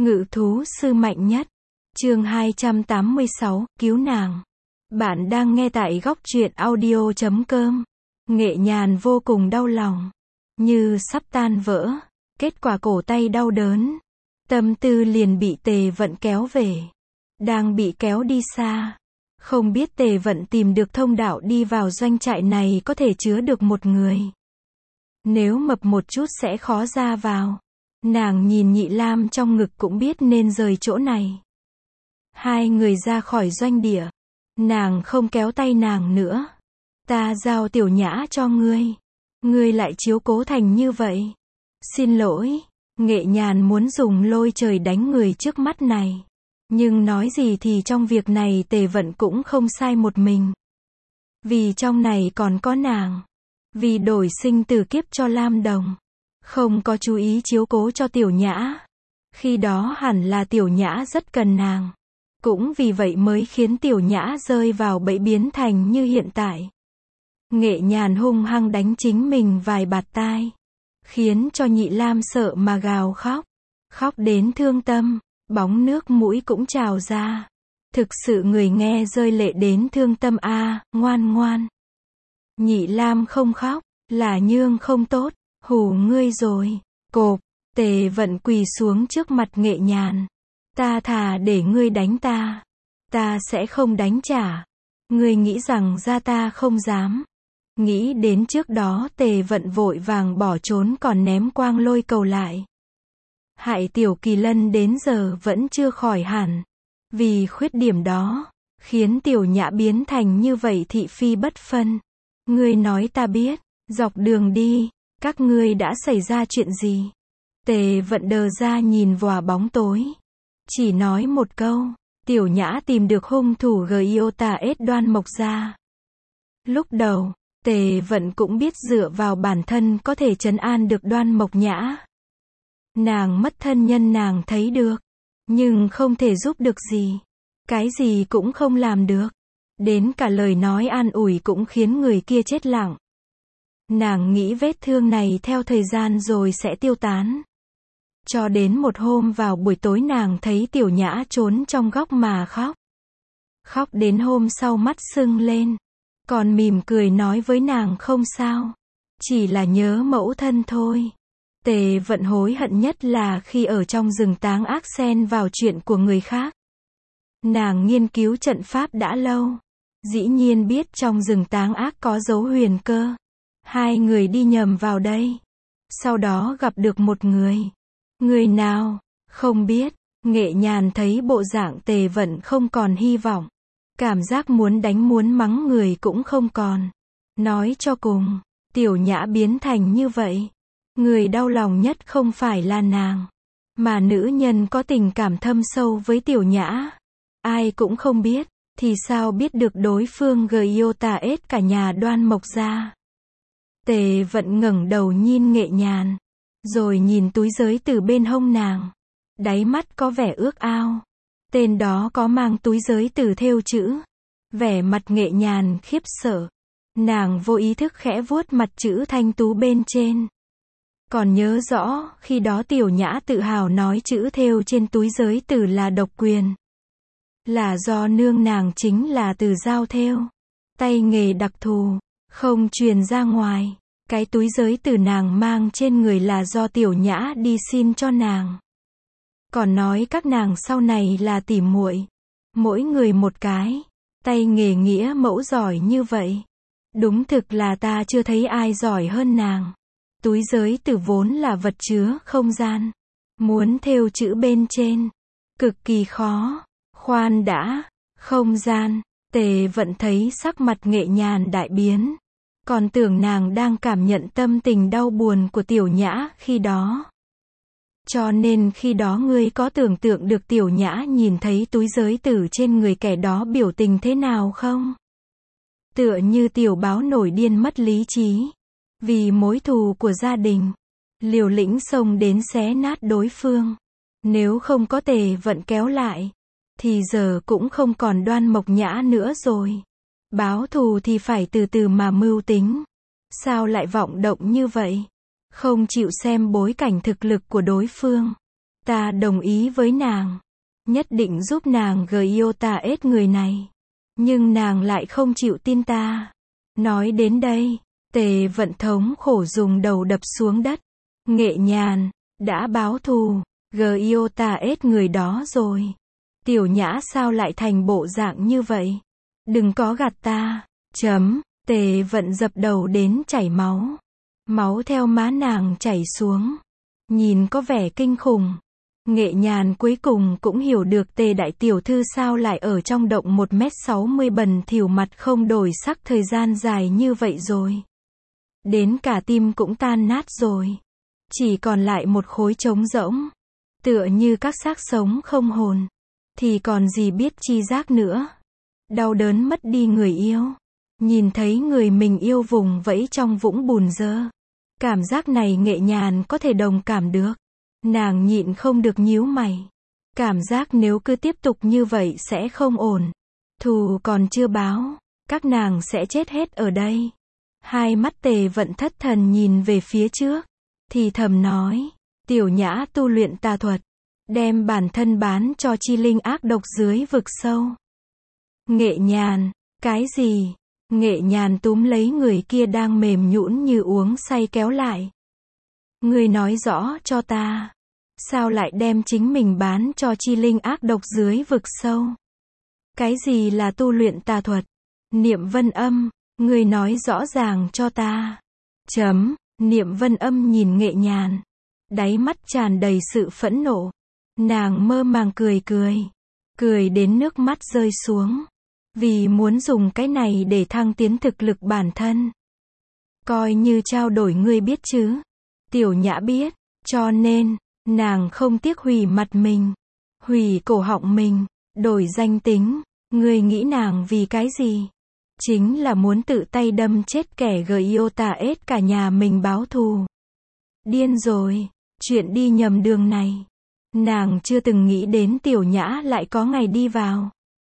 Ngự thú sư mạnh nhất. Chương 286, cứu nàng. Bạn đang nghe tại góc truyện audio.com. Nghệ Nhàn vô cùng đau lòng, như sắp tan vỡ. Kết quả cổ tay đau đớn, tâm tư liền bị Tề Vận kéo về. Đang bị kéo đi xa. Không biết Tề Vận tìm được thông đạo đi vào doanh trại này có thể chứa được một người. Nếu mập một chút sẽ khó ra vào. Nàng nhìn Nhị Lam trong ngực cũng biết nên rời chỗ này. Hai người ra khỏi doanh địa. Nàng không kéo tay nàng nữa. Ta giao Tiểu Nhã cho ngươi. Ngươi lại chiếu cố thành như vậy. Xin lỗi. Nghệ Nhàn muốn dùng lôi trời đánh người trước mắt này. Nhưng nói gì thì trong việc này Tề Vận cũng không sai một mình. Vì trong này còn có nàng. Vì đổi sinh tử kiếp cho Lam Đồng. Không có chú ý chiếu cố cho Tiểu Nhã. Khi đó hẳn là Tiểu Nhã rất cần nàng. Cũng vì vậy mới khiến Tiểu Nhã rơi vào bẫy biến thành như hiện tại. Nghệ Nhàn hung hăng đánh chính mình vài bạt tai. Khiến cho Nhị Lam sợ mà gào khóc. Khóc đến thương tâm, bóng nước mũi cũng trào ra. Thực sự người nghe rơi lệ đến thương tâm a, ngoan ngoan. Nhị Lam không khóc, là Nhương không tốt, hù ngươi rồi. Cộp, Tề Vận quỳ xuống trước mặt Nghệ Nhàn. Ta thà để ngươi đánh ta. Ta sẽ không đánh trả. Ngươi nghĩ rằng ra ta không dám. Nghĩ đến trước đó Tề Vận vội vàng bỏ trốn còn ném quang lôi cầu lại. Hại Tiểu Kỳ Lân đến giờ vẫn chưa khỏi hẳn. Vì khuyết điểm đó, khiến Tiểu Nhã biến thành như vậy thị phi bất phân. Ngươi nói ta biết, dọc đường đi, các ngươi đã xảy ra chuyện gì? Tề Vận đờ ra nhìn vòa bóng tối. Chỉ nói một câu, Tiểu Nhã tìm được hung thủ Giota S Đoan Mộc Gia. Lúc đầu, Tề Vận cũng biết dựa vào bản thân có thể trấn an được Đoan Mộc Nhã. Nàng mất thân nhân nàng thấy được, nhưng không thể giúp được gì. Cái gì cũng không làm được. Đến cả lời nói an ủi cũng khiến người kia chết lặng. Nàng nghĩ vết thương này theo thời gian rồi sẽ tiêu tán. Cho đến một hôm vào buổi tối nàng thấy Tiểu Nhã trốn trong góc mà khóc. Khóc đến hôm sau mắt sưng lên. Còn mỉm cười nói với nàng không sao. Chỉ là nhớ mẫu thân thôi. Tề Vận hối hận nhất là khi ở trong rừng táng ác xen vào chuyện của người khác. Nàng nghiên cứu trận pháp đã lâu. Dĩ nhiên biết trong rừng táng ác có dấu huyền cơ. Hai người đi nhầm vào đây. Sau đó gặp được một người. Người nào? Không biết. Nghệ Nhàn thấy bộ dạng Tề Vận không còn hy vọng. Cảm giác muốn đánh muốn mắng người cũng không còn. Nói cho cùng, Tiểu Nhã biến thành như vậy. Người đau lòng nhất không phải là nàng, mà nữ nhân có tình cảm thâm sâu với Tiểu Nhã. Ai cũng không biết, thì sao biết được đối phương Giota S cả nhà Đoan Mộc Gia. Tề Vận ngẩng đầu nhìn Nghệ Nhàn, rồi nhìn túi giới từ bên hông nàng. Đáy mắt có vẻ ước ao. Tên đó có mang túi giới từ thêu chữ. Vẻ mặt Nghệ Nhàn khiếp sợ. Nàng vô ý thức khẽ vuốt mặt chữ thanh tú bên trên. Còn nhớ rõ, khi đó Tiểu Nhã tự hào nói chữ thêu trên túi giới từ là độc quyền. Là do nương nàng chính là từ giao thêu. Tay nghề đặc thù, không truyền ra ngoài. Cái túi giới từ nàng mang trên người là do Tiểu Nhã đi xin cho nàng. Còn nói các nàng sau này là tỉ muội. Mỗi người một cái. Tay nghề nghĩa mẫu giỏi như vậy. Đúng thực là ta chưa thấy ai giỏi hơn nàng. Túi giới từ vốn là vật chứa không gian. Muốn thêu chữ bên trên. Cực kỳ khó. Khoan đã. Không gian. Tề Vận thấy sắc mặt Nghệ Nhàn đại biến. Còn tưởng nàng đang cảm nhận tâm tình đau buồn của Tiểu Nhã khi đó. Cho nên khi đó ngươi có tưởng tượng được Tiểu Nhã nhìn thấy túi giới tử trên người kẻ đó biểu tình thế nào không? Tựa như tiểu báo nổi điên mất lý trí. Vì mối thù của gia đình. Liều lĩnh xông đến xé nát đối phương. Nếu không có Tề Vận kéo lại. Thì giờ cũng không còn Đoan Mộc Nhã nữa rồi. Báo thù thì phải từ từ mà mưu tính. Sao lại vọng động như vậy? Không chịu xem bối cảnh thực lực của đối phương. Ta đồng ý với nàng. Nhất định giúp nàng Gyotaes người này. Nhưng nàng lại không chịu tin ta. Nói đến đây, Tề Vận thống khổ dùng đầu đập xuống đất. Nghệ Nhàn, đã báo thù, Gyotaes người đó rồi. Tiểu Nhã sao lại thành bộ dạng như vậy? Đừng có gạt ta. Tề Vận dập đầu đến chảy máu. Máu theo má nàng chảy xuống. Nhìn có vẻ kinh khủng. Nghệ Nhàn cuối cùng cũng hiểu được Tề đại tiểu thư sao lại ở trong động 1m60 bần thỉu mặt không đổi sắc thời gian dài như vậy rồi. Đến cả tim cũng tan nát rồi. Chỉ còn lại một khối trống rỗng. Tựa như các xác sống không hồn. Thì còn gì biết chi giác nữa. Đau đớn mất đi người yêu. Nhìn thấy người mình yêu vùng vẫy trong vũng bùn dơ. Cảm giác này Nghệ Nhàn có thể đồng cảm được. Nàng nhịn không được nhíu mày. Cảm giác nếu cứ tiếp tục như vậy sẽ không ổn. Thù còn chưa báo, các nàng sẽ chết hết ở đây. Hai mắt Tề Vận thất thần nhìn về phía trước. Thì thầm nói, Tiểu Nhã tu luyện tà thuật. Đem bản thân bán cho chi linh ác độc dưới vực sâu. Nghệ Nhàn, cái gì? Nghệ Nhàn túm lấy người kia đang mềm nhũn như uống say kéo lại. Ngươi nói rõ cho ta. Sao lại đem chính mình bán cho chi linh ác độc dưới vực sâu? Cái gì là tu luyện tà thuật? Niệm Vân Âm, ngươi nói rõ ràng cho ta. Niệm Vân Âm nhìn Nghệ Nhàn. Đáy mắt tràn đầy sự phẫn nộ. Nàng mơ màng cười. Cười đến nước mắt rơi xuống. Vì muốn dùng cái này để thăng tiến thực lực bản thân. Coi như trao đổi ngươi biết chứ. Tiểu Nhã biết, cho nên, nàng không tiếc hủy mặt mình. Hủy cổ họng mình, đổi danh tính. Ngươi nghĩ nàng vì cái gì? Chính là muốn tự tay đâm chết kẻ Gyotaes cả nhà mình báo thù. Điên rồi, chuyện đi nhầm đường này. Nàng chưa từng nghĩ đến Tiểu Nhã lại có ngày đi vào.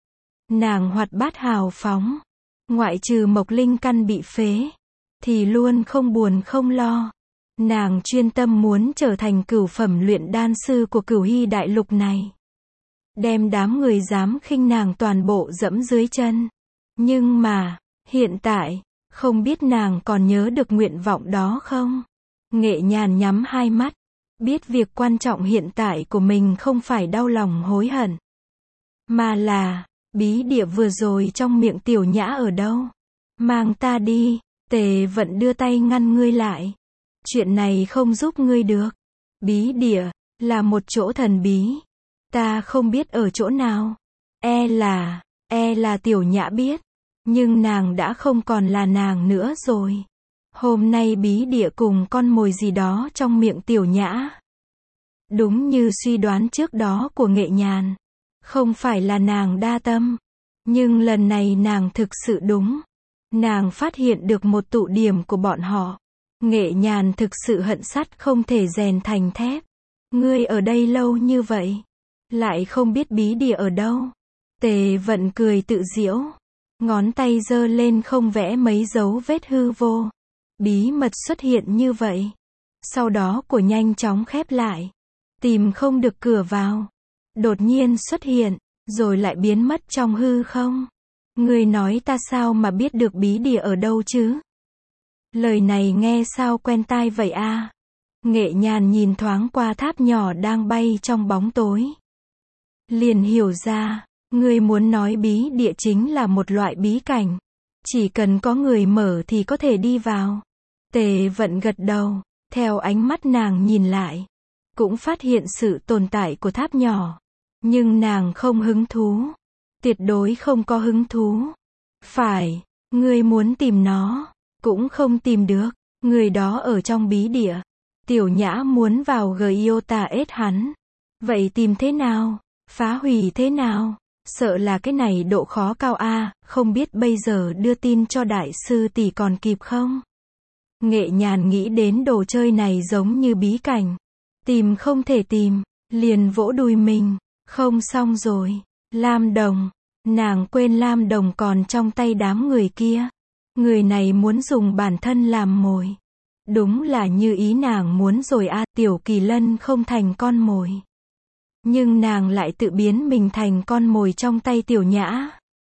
Nàng hoạt bát hào phóng. Ngoại trừ Mộc Linh căn bị phế. Thì luôn không buồn không lo. Nàng chuyên tâm muốn trở thành cửu phẩm luyện đan sư của Cửu Hy đại lục này. Đem đám người dám khinh nàng toàn bộ dẫm dưới chân. Nhưng mà, hiện tại, không biết nàng còn nhớ được nguyện vọng đó không? Nghệ Nhàn nhắm hai mắt. Biết việc quan trọng hiện tại của mình không phải đau lòng hối hận. Mà là, bí địa vừa rồi trong miệng Tiểu Nhã ở đâu? Mang ta đi. Tề Vận đưa tay ngăn ngươi lại. Chuyện này không giúp ngươi được. Bí địa, là một chỗ thần bí. Ta không biết ở chỗ nào. E là Tiểu Nhã biết. Nhưng nàng đã không còn là nàng nữa rồi. Hôm nay bí địa cùng con mồi gì đó trong miệng Tiểu Nhã. Đúng như suy đoán trước đó của Nghệ Nhàn. Không phải là nàng đa tâm. Nhưng lần này nàng thực sự đúng. Nàng phát hiện được một tụ điểm của bọn họ. Nghệ Nhàn thực sự hận sắt không thể rèn thành thép. Ngươi ở đây lâu như vậy. Lại không biết bí địa ở đâu. Tề Vận cười tự giễu. Ngón tay giơ lên không vẽ mấy dấu vết hư vô. Bí mật xuất hiện như vậy. Sau đó của nhanh chóng khép lại. Tìm không được cửa vào. Đột nhiên xuất hiện. Rồi lại biến mất trong hư không. Ngươi nói ta sao mà biết được bí địa ở đâu chứ? Lời này nghe sao quen tai vậy a? Nghệ Nhàn nhìn thoáng qua tháp nhỏ đang bay trong bóng tối. Liền hiểu ra, ngươi muốn nói bí địa chính là một loại bí cảnh. Chỉ cần có người mở thì có thể đi vào. Tề Vận gật đầu, theo ánh mắt nàng nhìn lại. Cũng phát hiện sự tồn tại của tháp nhỏ. Nhưng nàng không hứng thú. Tuyệt đối không có hứng thú. Phải, ngươi muốn tìm nó. Cũng không tìm được. Người đó ở trong bí địa. Tiểu Nhã muốn vào Gyotaes hắn. Vậy tìm thế nào? Phá hủy thế nào? Sợ là cái này độ khó cao a, không biết bây giờ đưa tin cho đại sư tỷ còn kịp không? Nghệ Nhàn nghĩ đến đồ chơi này giống như bí cảnh. Tìm không thể tìm, liền vỗ đùi mình. Không xong rồi. Lam Đồng. Nàng quên Lam Đồng còn trong tay đám người kia. Người này muốn dùng bản thân làm mồi. Đúng là như ý nàng muốn rồi a, Tiểu Kỳ Lân không thành con mồi. Nhưng nàng lại tự biến mình thành con mồi trong tay Tiểu Nhã.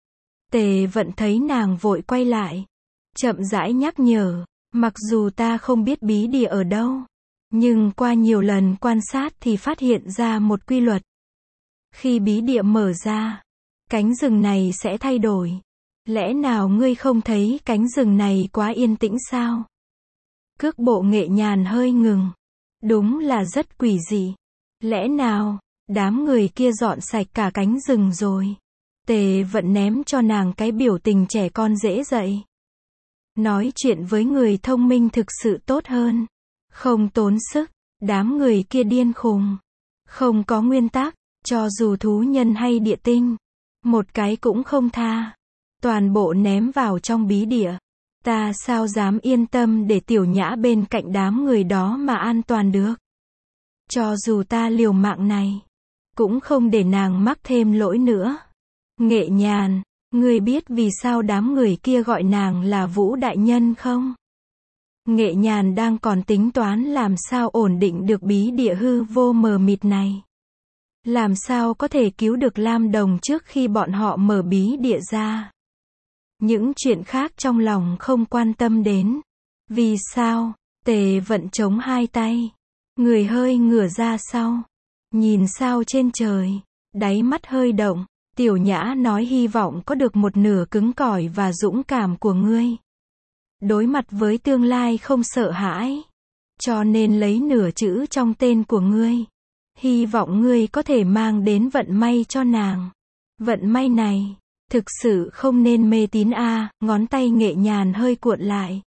Tề Vận thấy nàng vội quay lại, chậm rãi nhắc nhở, mặc dù ta không biết bí địa ở đâu, nhưng qua nhiều lần quan sát thì phát hiện ra một quy luật. Khi bí địa mở ra, cánh rừng này sẽ thay đổi. Lẽ nào ngươi không thấy cánh rừng này quá yên tĩnh sao? Cước bộ Nghệ Nhàn hơi ngừng. Đúng là rất quỷ dị. Lẽ nào, đám người kia dọn sạch cả cánh rừng rồi? Tề Vận ném cho nàng cái biểu tình trẻ con dễ dạy. Nói chuyện với người thông minh thực sự tốt hơn. Không tốn sức, đám người kia điên khùng. Không có nguyên tắc, cho dù thú nhân hay địa tinh. Một cái cũng không tha. Toàn bộ ném vào trong bí địa. Ta sao dám yên tâm để Tiểu Nhã bên cạnh đám người đó mà an toàn được. Cho dù ta liều mạng này, cũng không để nàng mắc thêm lỗi nữa. Nghệ Nhàn, ngươi biết vì sao đám người kia gọi nàng là Vũ Đại Nhân không? Nghệ Nhàn đang còn tính toán làm sao ổn định được bí địa hư vô mờ mịt này. Làm sao có thể cứu được Lam Đồng trước khi bọn họ mở bí địa ra. Những chuyện khác trong lòng không quan tâm đến. Vì sao? Tề Vận chống hai tay. Người hơi ngửa ra sau. Nhìn sao trên trời. Đáy mắt hơi động. Tiểu Nhã nói hy vọng có được một nửa cứng cỏi và dũng cảm của ngươi. Đối mặt với tương lai không sợ hãi. Cho nên lấy nửa chữ trong tên của ngươi. Hy vọng ngươi có thể mang đến vận may cho nàng. Vận may này, thực sự không nên mê tín a. Ngón tay Nghệ Nhàn hơi cuộn lại.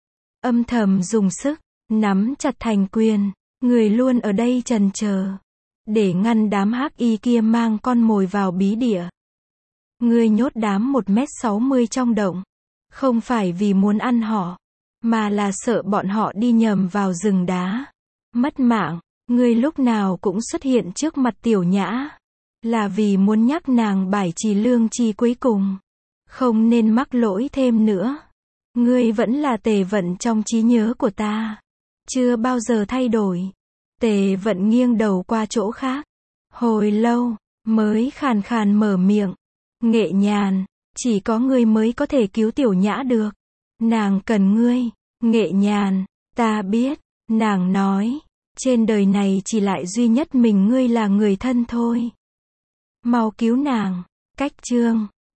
Âm thầm dùng sức, nắm chặt thành quyền. Người luôn ở đây trần chờ. Để ngăn đám hắc y kia mang con mồi vào bí địa. Ngươi nhốt đám 1m60 trong động. Không phải vì muốn ăn họ. Mà là sợ bọn họ đi nhầm vào rừng đá. Mất mạng. Ngươi lúc nào cũng xuất hiện trước mặt Tiểu Nhã. Là vì muốn nhắc nàng bài trì lương tri cuối cùng. Không nên mắc lỗi thêm nữa. Ngươi vẫn là Tề Vận trong trí nhớ của ta. Chưa bao giờ thay đổi. Tề Vận nghiêng đầu qua chỗ khác. Hồi lâu, mới khàn khàn mở miệng. Nghệ Nhàn, chỉ có ngươi mới có thể cứu Tiểu Nhã được. Nàng cần ngươi. Nghệ Nhàn, ta biết. Nàng nói. Trên đời này chỉ lại duy nhất mình ngươi là người thân thôi. Mau cứu nàng. Cách chương